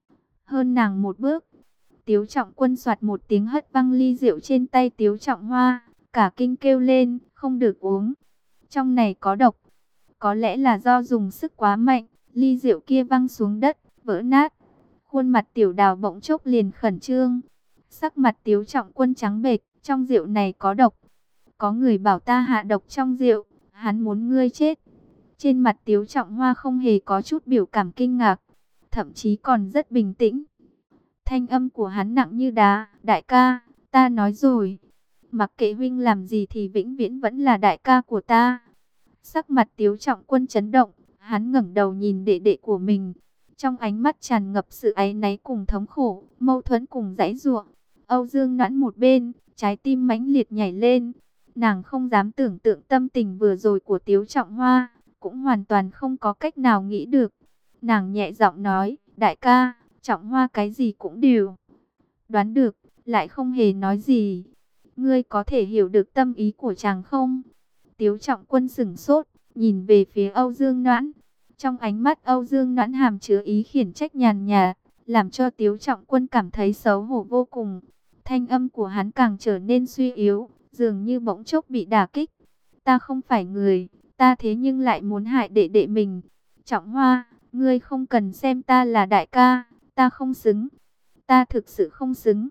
hơn nàng một bước. Tiếu Trọng Quân soạt một tiếng hất văng ly rượu trên tay Tiếu Trọng Hoa, cả kinh kêu lên, không được uống. Trong này có độc. Có lẽ là do dùng sức quá mạnh, ly rượu kia văng xuống đất, vỡ nát. Khuôn mặt Tiểu Đào bỗng chốc liền khẩn trương. Sắc mặt Tiếu Trọng Quân trắng bệch, trong rượu này có độc. Có người bảo ta hạ độc trong rượu, hắn muốn ngươi chết. Trên mặt Tiếu Trọng Hoa không hề có chút biểu cảm kinh ngạc, thậm chí còn rất bình tĩnh. Thanh âm của hắn nặng như đá, đại ca, ta nói rồi. Mặc kệ huynh làm gì thì vĩnh viễn vẫn là đại ca của ta. Sắc mặt Tiếu Trọng Quân chấn động, hắn ngẩng đầu nhìn đệ đệ của mình. Trong ánh mắt tràn ngập sự áy náy cùng thống khổ, mâu thuẫn cùng giãy giụa. Âu Dương Noãn một bên, trái tim mãnh liệt nhảy lên. Nàng không dám tưởng tượng tâm tình vừa rồi của Tiếu Trọng Hoa, cũng hoàn toàn không có cách nào nghĩ được. Nàng nhẹ giọng nói, đại ca, Trọng Hoa cái gì cũng đều đoán được, lại không hề nói gì. Ngươi có thể hiểu được tâm ý của chàng không? Tiếu Trọng Quân sững sốt, nhìn về phía Âu Dương Noãn. Trong ánh mắt Âu Dương Noãn hàm chứa ý khiển trách nhàn nhạt, làm cho Tiếu Trọng Quân cảm thấy xấu hổ vô cùng. Thanh âm của hắn càng trở nên suy yếu, dường như bỗng chốc bị đả kích. Ta không phải người, ta thế nhưng lại muốn hại đệ đệ mình. Trọng Hoa, ngươi không cần xem ta là đại ca, ta không xứng. Ta thực sự không xứng.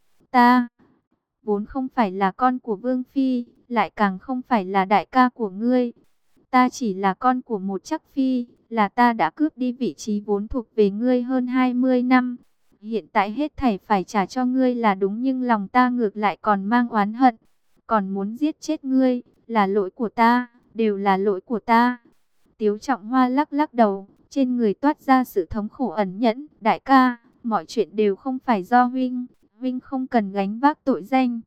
Ta vốn không phải là con của Vương Phi, lại càng không phải là đại ca của ngươi. Ta chỉ là con của một chắc phi, là ta đã cướp đi vị trí vốn thuộc về ngươi hơn hai mươi năm. Hiện tại hết thảy phải trả cho ngươi là đúng nhưng lòng ta ngược lại còn mang oán hận. Còn muốn giết chết ngươi, là lỗi của ta, đều là lỗi của ta. Tiếu Trọng Hoa lắc lắc đầu, trên người toát ra sự thống khổ ẩn nhẫn. Đại ca, mọi chuyện đều không phải do huynh, huynh không cần gánh vác tội danh.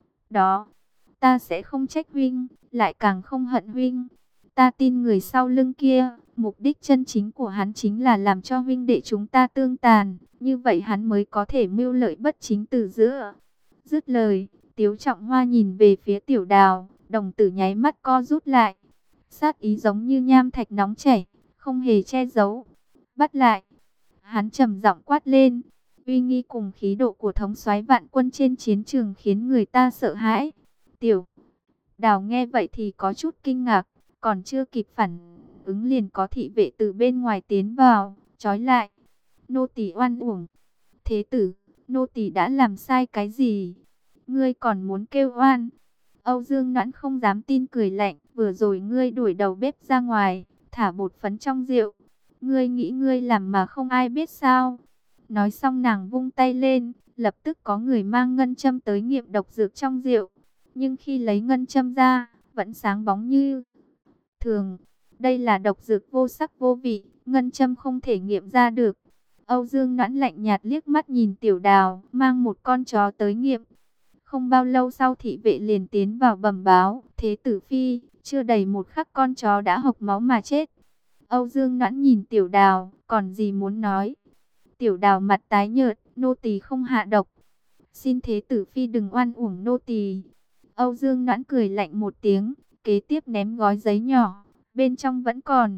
Đó, ta sẽ không trách huynh, lại càng không hận huynh. Ta tin người sau lưng kia, mục đích chân chính của hắn chính là làm cho huynh đệ chúng ta tương tàn, như vậy hắn mới có thể mưu lợi bất chính từ giữa. Dứt lời, Tiếu Trọng Hoa nhìn về phía Tiểu Đào, đồng tử nháy mắt co rút lại. Sát ý giống như nham thạch nóng chảy, không hề che giấu. Bắt lại. Hắn trầm giọng quát lên. Uy nghi cùng khí độ của thống soái vạn quân trên chiến trường khiến người ta sợ hãi. Tiểu Đào nghe vậy thì có chút kinh ngạc, còn chưa kịp phản ứng liền có thị vệ từ bên ngoài tiến vào, trói lại. Nô tỳ oan uổng. Thế tử, nô tỳ đã làm sai cái gì? Ngươi còn muốn kêu oan? Âu Dương Noãn không dám tin cười lạnh, vừa rồi ngươi đuổi đầu bếp ra ngoài, thả bột phấn trong rượu. Ngươi nghĩ ngươi làm mà không ai biết sao? Nói xong nàng vung tay lên, lập tức có người mang ngân châm tới nghiệm độc dược trong rượu. Nhưng khi lấy ngân châm ra, vẫn sáng bóng như thường. Đây là độc dược vô sắc vô vị, ngân châm không thể nghiệm ra được. Âu Dương Noãn lạnh nhạt liếc mắt nhìn Tiểu Đào, mang một con chó tới nghiệm. Không bao lâu sau thị vệ liền tiến vào bẩm báo, thế tử phi, chưa đầy một khắc con chó đã hộc máu mà chết. Âu Dương Noãn nhìn Tiểu Đào, còn gì muốn nói. Tiểu Đào mặt tái nhợt, nô tỳ không hạ độc. Xin thế tử phi đừng oan uổng nô tỳ. Âu Dương Noãn cười lạnh một tiếng, kế tiếp ném gói giấy nhỏ, bên trong vẫn còn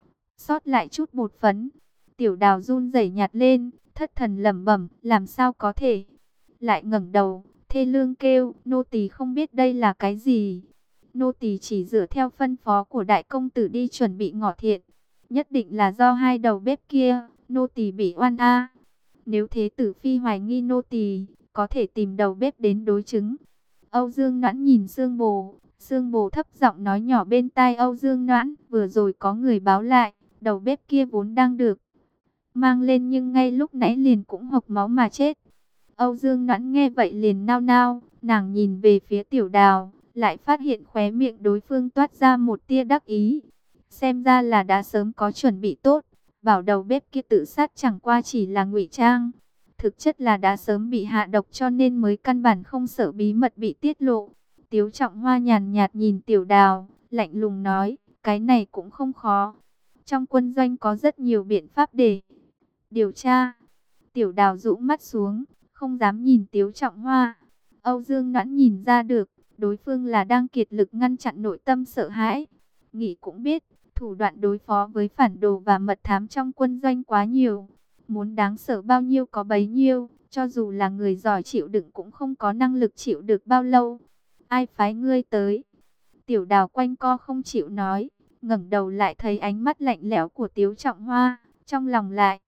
sót lại chút bột phấn. Tiểu Đào run rẩy nhặt lên, thất thần lẩm bẩm, làm sao có thể. Lại ngẩng đầu, thê lương kêu, nô tỳ không biết đây là cái gì. Nô tỳ chỉ dựa theo phân phó của đại công tử đi chuẩn bị ngọ thiện. Nhất định là do hai đầu bếp kia, nô tỳ bị oan a. Nếu thế tử phi hoài nghi nô tỳ, có thể tìm đầu bếp đến đối chứng. Âu Dương Noãn nhìn Sương Bồ, Sương Bồ thấp giọng nói nhỏ bên tai Âu Dương Noãn, vừa rồi có người báo lại, đầu bếp kia vốn đang được mang lên nhưng ngay lúc nãy liền cũng hộc máu mà chết. Âu Dương Noãn nghe vậy liền nao nao, nàng nhìn về phía Tiểu Đào, lại phát hiện khóe miệng đối phương toát ra một tia đắc ý. Xem ra là đã sớm có chuẩn bị tốt, bảo đầu bếp kia tự sát chẳng qua chỉ là ngụy trang. Thực chất là đã sớm bị hạ độc cho nên mới căn bản không sợ bí mật bị tiết lộ. Tiếu Trọng Hoa nhàn nhạt nhìn Tiểu Đào, lạnh lùng nói, cái này cũng không khó. Trong quân doanh có rất nhiều biện pháp để điều tra. Tiểu Đào rũ mắt xuống, không dám nhìn Tiếu Trọng Hoa. Âu Dương Noãn nhìn ra được, đối phương là đang kiệt lực ngăn chặn nội tâm sợ hãi. Nghĩ cũng biết, thủ đoạn đối phó với phản đồ và mật thám trong quân doanh quá nhiều. Muốn đáng sợ bao nhiêu có bấy nhiêu, cho dù là người giỏi chịu đựng cũng không có năng lực chịu được bao lâu. Ai phái ngươi tới? Tiểu Đào quanh co không chịu nói, ngẩng đầu lại thấy ánh mắt lạnh lẽo của Tiếu Trọng Hoa, trong lòng lại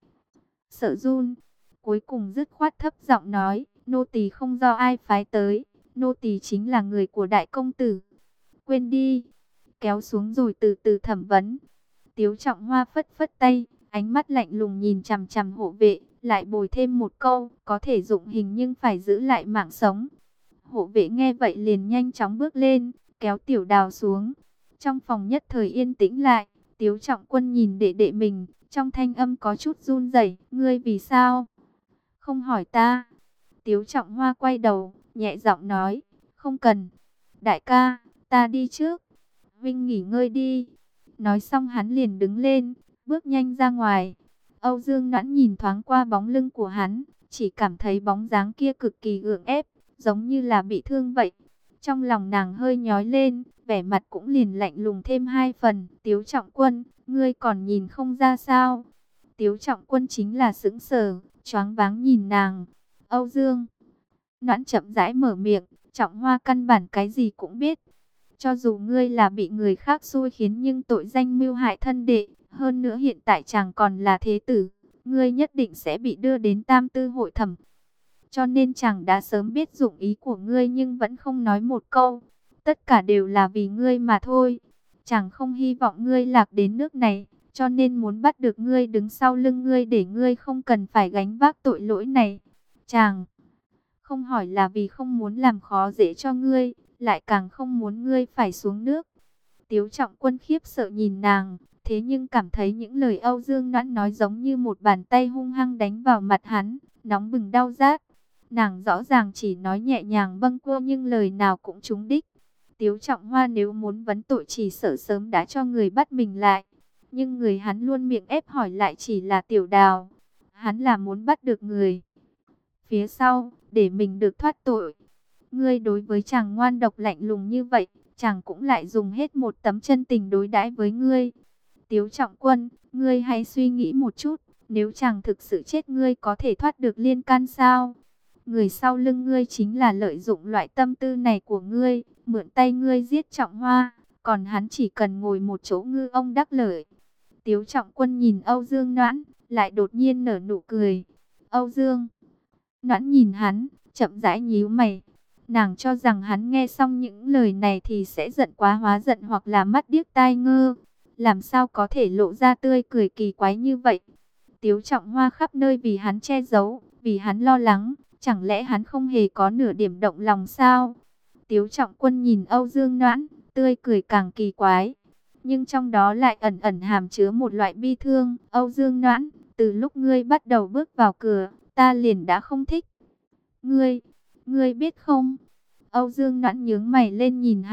sợ run. Cuối cùng dứt khoát thấp giọng nói, nô tỳ không do ai phái tới, nô tỳ chính là người của đại công tử. Quên đi, kéo xuống rồi từ từ thẩm vấn. Tiếu Trọng Hoa phất phất tay, ánh mắt lạnh lùng nhìn chằm chằm hộ vệ, lại bồi thêm một câu, có thể dụng hình nhưng phải giữ lại mạng sống. Hộ vệ nghe vậy liền nhanh chóng bước lên, kéo Tiểu Đào xuống. Trong phòng nhất thời yên tĩnh lại, Tiếu Trọng Quân nhìn đệ đệ mình, trong thanh âm có chút run rẩy, ngươi vì sao không hỏi ta? Tiếu Trọng Hoa quay đầu, nhẹ giọng nói, không cần. Đại ca, ta đi trước. Vinh nghỉ ngơi đi. Nói xong hắn liền đứng lên, bước nhanh ra ngoài. Âu Dương Noãn nhìn thoáng qua bóng lưng của hắn, chỉ cảm thấy bóng dáng kia cực kỳ gượng ép, giống như là bị thương vậy. Trong lòng nàng hơi nhói lên, vẻ mặt cũng liền lạnh lùng thêm hai phần. Tiếu Trọng Quân, ngươi còn nhìn không ra sao? Tiếu Trọng Quân chính là sững sờ, choáng váng nhìn nàng. Âu Dương Noãn chậm rãi mở miệng, Trọng Hoa căn bản cái gì cũng biết. Cho dù ngươi là bị người khác xui khiến nhưng tội danh mưu hại thân đệ, hơn nữa hiện tại chàng còn là thế tử, ngươi nhất định sẽ bị đưa đến tam tư hội thẩm. Cho nên chàng đã sớm biết dụng ý của ngươi nhưng vẫn không nói một câu. Tất cả đều là vì ngươi mà thôi. Chàng không hy vọng ngươi lạc đến nước này, cho nên muốn bắt được ngươi đứng sau lưng ngươi để ngươi không cần phải gánh vác tội lỗi này. Chàng không hỏi là vì không muốn làm khó dễ cho ngươi, lại càng không muốn ngươi phải xuống nước. Tiếu Trọng Quân khiếp sợ nhìn nàng, thế nhưng cảm thấy những lời Âu Dương Noãn nói giống như một bàn tay hung hăng đánh vào mặt hắn, nóng bừng đau rát. Nàng rõ ràng chỉ nói nhẹ nhàng bâng quơ nhưng lời nào cũng trúng đích. Tiếu Trọng Hoa nếu muốn vấn tội chỉ sợ sớm đã cho người bắt mình lại. Nhưng người hắn luôn miệng ép hỏi lại chỉ là Tiểu Đào. Hắn là muốn bắt được người phía sau, để mình được thoát tội. Ngươi đối với chàng ngoan độc lạnh lùng như vậy, chàng cũng lại dùng hết một tấm chân tình đối đãi với ngươi. Tiếu Trọng Quân, ngươi hãy suy nghĩ một chút, nếu chàng thực sự chết ngươi có thể thoát được liên can sao? Người sau lưng ngươi chính là lợi dụng loại tâm tư này của ngươi, mượn tay ngươi giết Trọng Hoa, còn hắn chỉ cần ngồi một chỗ ngư ông đắc lợi. Tiếu Trọng Quân nhìn Âu Dương Noãn, lại đột nhiên nở nụ cười. Âu Dương Noãn nhìn hắn, chậm rãi nhíu mày. Nàng cho rằng hắn nghe xong những lời này thì sẽ giận quá hóa giận hoặc là mắt điếc tai ngơ. Làm sao có thể lộ ra tươi cười kỳ quái như vậy? Tiếu Trọng Hoa khắp nơi vì hắn che giấu, vì hắn lo lắng. Chẳng lẽ hắn không hề có nửa điểm động lòng sao? Tiếu Trọng Quân nhìn Âu Dương Noãn, tươi cười càng kỳ quái. Nhưng trong đó lại ẩn ẩn hàm chứa một loại bi thương. Âu Dương Noãn, từ lúc ngươi bắt đầu bước vào cửa, ta liền đã không thích ngươi. Ngươi biết không? Âu Dương Noãn nhướng mày lên nhìn hắn,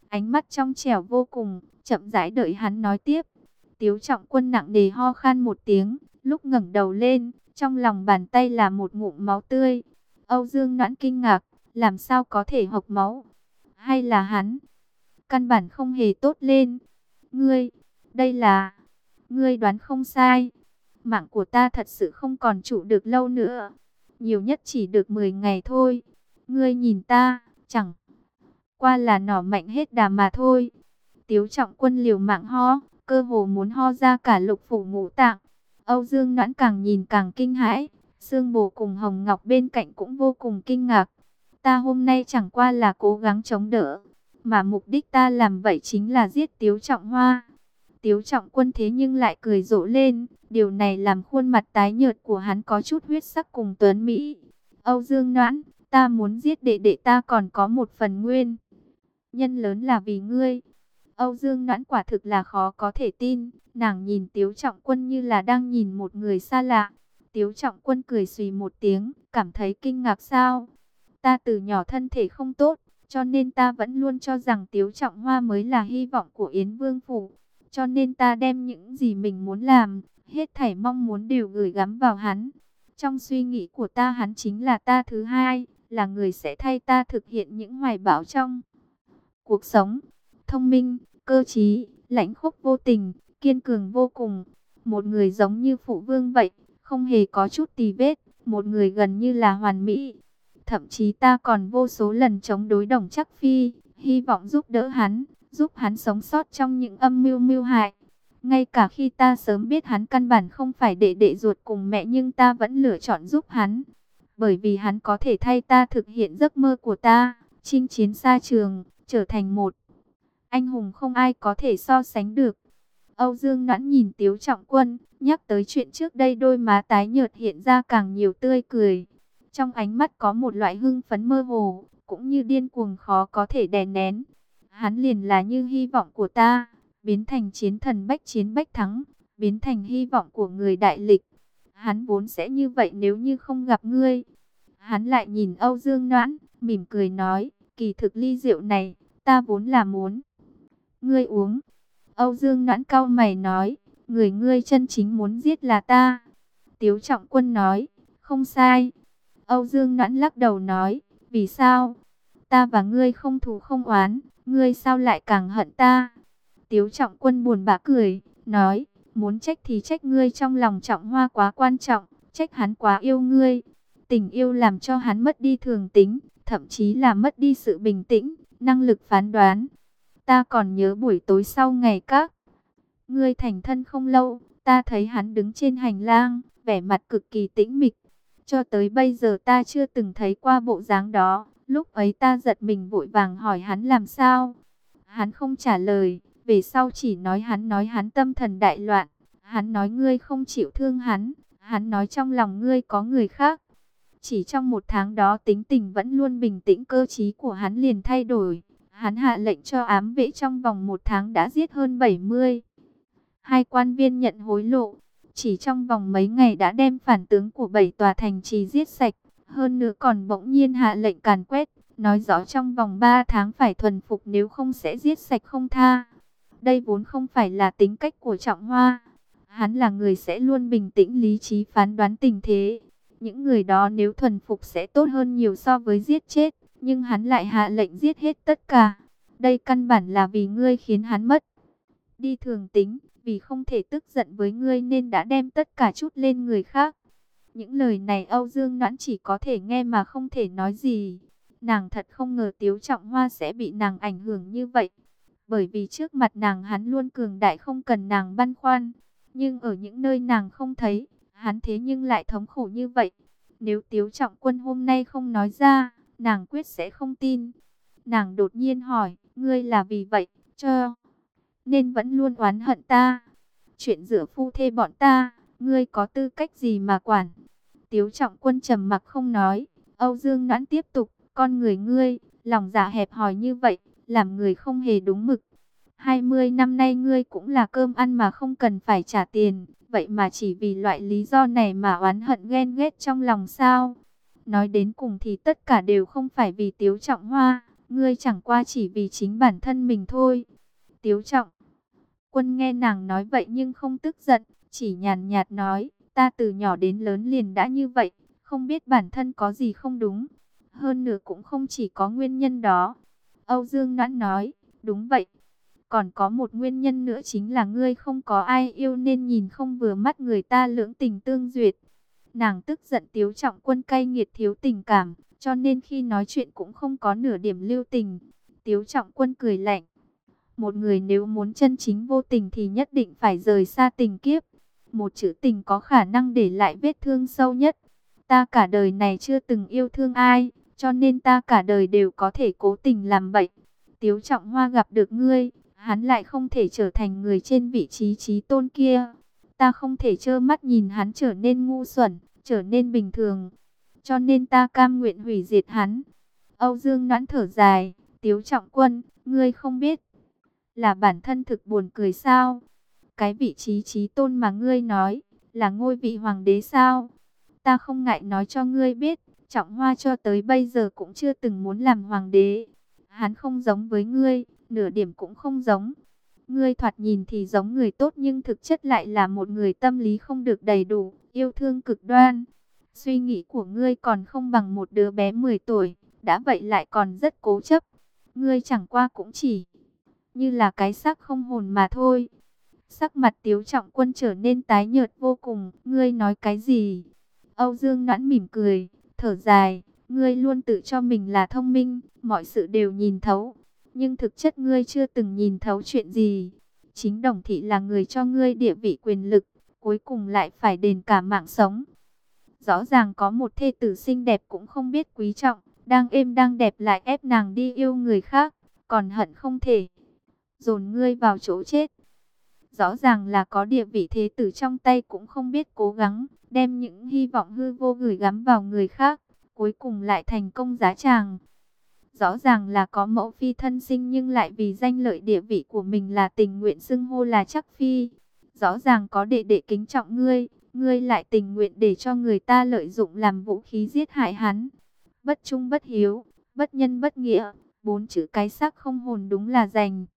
ánh mắt trong trẻo vô cùng, chậm rãi đợi hắn nói tiếp. Tiếu Trọng Quân nặng nề ho khan một tiếng, lúc ngẩng đầu lên, trong lòng bàn tay là một ngụm máu tươi. Âu Dương Noãn kinh ngạc, làm sao có thể hộc máu? Hay là hắn căn bản không hề tốt lên? Ngươi, đây là... Ngươi đoán không sai. Mạng của ta thật sự không còn trụ được lâu nữa. Nhiều nhất chỉ được mười ngày thôi. Ngươi nhìn ta, chẳng qua là nỏ mạnh hết đà mà thôi. Tiếu Trọng Quân liều mạng ho, cơ hồ muốn ho ra cả lục phủ ngũ tạng. Âu Dương Noãn càng nhìn càng kinh hãi. Sương Bồ cùng Hồng Ngọc bên cạnh cũng vô cùng kinh ngạc. Ta hôm nay chẳng qua là cố gắng chống đỡ, mà mục đích ta làm vậy chính là giết Tiếu Trọng Hoa. Tiếu Trọng Quân thế nhưng lại cười rộ lên, điều này làm khuôn mặt tái nhợt của hắn có chút huyết sắc cùng tuấn mỹ. Âu Dương Noãn, ta muốn giết đệ đệ ta còn có một phần nguyên nhân lớn là vì ngươi. Âu Dương Noãn quả thực là khó có thể tin, nàng nhìn Tiếu Trọng Quân như là đang nhìn một người xa lạ. Tiếu Trọng Quân cười xùy một tiếng, cảm thấy kinh ngạc sao? Ta từ nhỏ thân thể không tốt, cho nên ta vẫn luôn cho rằng Tiếu Trọng Hoa mới là hy vọng của Yến Vương Phủ. Cho nên ta đem những gì mình muốn làm, hết thảy mong muốn đều gửi gắm vào hắn. Trong suy nghĩ của ta hắn chính là ta thứ hai, là người sẽ thay ta thực hiện những hoài bão trong cuộc sống. Thông minh, cơ trí, lãnh khốc vô tình, kiên cường vô cùng. Một người giống như phụ vương vậy, không hề có chút tì vết, một người gần như là hoàn mỹ. Thậm chí ta còn vô số lần chống đối Đồng Trác Phi, hy vọng giúp đỡ hắn, giúp hắn sống sót trong những âm mưu mưu hại. Ngay cả khi ta sớm biết hắn căn bản không phải đệ đệ ruột cùng mẹ, nhưng ta vẫn lựa chọn giúp hắn. Bởi vì hắn có thể thay ta thực hiện giấc mơ của ta, chinh chiến xa trường, trở thành một anh hùng không ai có thể so sánh được. Âu Dương Noãn nhìn Tiếu Trọng Quân, nhắc tới chuyện trước đây, đôi má tái nhợt hiện ra càng nhiều tươi cười. Trong ánh mắt có một loại hưng phấn mơ hồ, cũng như điên cuồng khó có thể đè nén. Hắn liền là như hy vọng của ta, biến thành chiến thần bách chiến bách thắng, biến thành hy vọng của người đại lịch. Hắn vốn sẽ như vậy nếu như không gặp ngươi. Hắn lại nhìn Âu Dương Noãn, mỉm cười nói, kỳ thực ly rượu này, ta vốn là muốn ngươi uống. Âu Dương Noãn cau mày nói, người ngươi chân chính muốn giết là ta. Tiếu Trọng Quân nói, không sai. Âu Dương Noãn lắc đầu nói, vì sao? Ta và ngươi không thù không oán, ngươi sao lại càng hận ta? Tiếu Trọng Quân buồn bã cười, nói, muốn trách thì trách ngươi trong lòng Trọng Hoa quá quan trọng, trách hắn quá yêu ngươi. Tình yêu làm cho hắn mất đi thường tính, thậm chí là mất đi sự bình tĩnh, năng lực phán đoán. Ta còn nhớ buổi tối sau ngày các ngươi thành thân không lâu, ta thấy hắn đứng trên hành lang, vẻ mặt cực kỳ tĩnh mịch. Cho tới bây giờ ta chưa từng thấy qua bộ dáng đó. Lúc ấy ta giật mình vội vàng hỏi hắn làm sao. Hắn không trả lời, về sau chỉ nói hắn nói hắn tâm thần đại loạn. Hắn nói ngươi không chịu thương hắn, hắn nói trong lòng ngươi có người khác. Chỉ trong một tháng đó tính tình vẫn luôn bình tĩnh, cơ trí của hắn liền thay đổi. Hắn hạ lệnh cho ám vệ trong vòng một tháng đã giết hơn bảy mươi hai quan viên nhận hối lộ. Chỉ trong vòng mấy ngày đã đem phản tướng của bảy tòa thành trì giết sạch. Hơn nữa còn bỗng nhiên hạ lệnh càn quét, nói rõ trong vòng ba tháng phải thuần phục, nếu không sẽ giết sạch không tha. Đây vốn không phải là tính cách của Trọng Hoa. Hắn là người sẽ luôn bình tĩnh lý trí phán đoán tình thế. Những người đó nếu thuần phục sẽ tốt hơn nhiều so với giết chết. Nhưng hắn lại hạ lệnh giết hết tất cả. Đây căn bản là vì ngươi khiến hắn mất đi thường tính. Vì không thể tức giận với ngươi nên đã đem tất cả trút lên người khác. Những lời này Âu Dương Noãn chỉ có thể nghe mà không thể nói gì. Nàng thật không ngờ Tiếu Trọng Hoa sẽ bị nàng ảnh hưởng như vậy. Bởi vì trước mặt nàng hắn luôn cường đại không cần nàng băn khoăn. Nhưng ở những nơi nàng không thấy, hắn thế nhưng lại thống khổ như vậy. Nếu Tiếu Trọng Quân hôm nay không nói ra, nàng quyết sẽ không tin. Nàng đột nhiên hỏi, ngươi là vì vậy, cho nên vẫn luôn oán hận ta. Chuyện giữa phu thê bọn ta, ngươi có tư cách gì mà quản? Tiếu Trọng Quân trầm mặc không nói. Âu Dương Noãn tiếp tục, con người ngươi, lòng dạ hẹp hòi như vậy, làm người không hề đúng mực. hai mươi năm nay ngươi cũng là cơm ăn mà không cần phải trả tiền, vậy mà chỉ vì loại lý do này mà oán hận ghen ghét trong lòng sao? Nói đến cùng thì tất cả đều không phải vì Tiếu Trọng Hoa, Ngươi chẳng qua chỉ vì chính bản thân mình thôi. Tiếu Trọng Quân nghe nàng nói vậy nhưng không tức giận, chỉ nhàn nhạt nói, ta từ nhỏ đến lớn liền đã như vậy, không biết bản thân có gì không đúng. Hơn nữa cũng không chỉ có nguyên nhân đó. Âu Dương Noãn nói, đúng vậy. Còn có một nguyên nhân nữa chính là ngươi không có ai yêu nên nhìn không vừa mắt người ta lưỡng tình tương duyệt. Nàng tức giận Tiếu Trọng Quân cay nghiệt thiếu tình cảm, cho nên khi nói chuyện cũng không có nửa điểm lưu tình. Tiếu Trọng Quân cười lạnh. Một người nếu muốn chân chính vô tình thì nhất định phải rời xa tình kiếp. Một chữ tình có khả năng để lại vết thương sâu nhất. Ta cả đời này chưa từng yêu thương ai, cho nên ta cả đời đều có thể cố tình làm bậy. Tiếu Trọng Hoa gặp được ngươi, hắn lại không thể trở thành người trên vị trí trí tôn kia. Ta không thể trơ mắt nhìn hắn trở nên ngu xuẩn, trở nên bình thường. Cho nên ta cam nguyện hủy diệt hắn. Âu Dương Noãn thở dài, Tiếu Trọng Quân, ngươi không biết là bản thân thực buồn cười sao? Cái vị trí trí tôn mà ngươi nói, là ngôi vị hoàng đế sao? Ta không ngại nói cho ngươi biết, Trọng Hoa cho tới bây giờ cũng chưa từng muốn làm hoàng đế. Hắn không giống với ngươi, nửa điểm cũng không giống. Ngươi thoạt nhìn thì giống người tốt nhưng thực chất lại là một người tâm lý không được đầy đủ, yêu thương cực đoan. Suy nghĩ của ngươi còn không bằng một đứa bé mười tuổi, đã vậy lại còn rất cố chấp. Ngươi chẳng qua cũng chỉ như là cái xác không hồn mà thôi. Sắc mặt Tiếu Trọng Quân trở nên tái nhợt vô cùng. Ngươi nói cái gì? Âu Dương Noãn mỉm cười, thở dài. Ngươi luôn tự cho mình là thông minh, mọi sự đều nhìn thấu. Nhưng thực chất ngươi chưa từng nhìn thấu chuyện gì. Chính Đồng Thị là người cho ngươi địa vị quyền lực, cuối cùng lại phải đền cả mạng sống. Rõ ràng có một thê tử xinh đẹp cũng không biết quý trọng, đang êm đang đẹp lại ép nàng đi yêu người khác, còn hận không thể dồn ngươi vào chỗ chết. Rõ ràng là có địa vị thế tử trong tay cũng không biết cố gắng, đem những hy vọng hư vô gửi gắm vào người khác, cuối cùng lại thành công giá tràng. Rõ ràng là có mẫu phi thân sinh nhưng lại vì danh lợi địa vị của mình là tình nguyện xưng hô là chắc phi. Rõ ràng có đệ đệ kính trọng ngươi, ngươi lại tình nguyện để cho người ta lợi dụng làm vũ khí giết hại hắn. Bất trung bất hiếu, bất nhân bất nghĩa, bốn chữ cái xác không hồn đúng là dành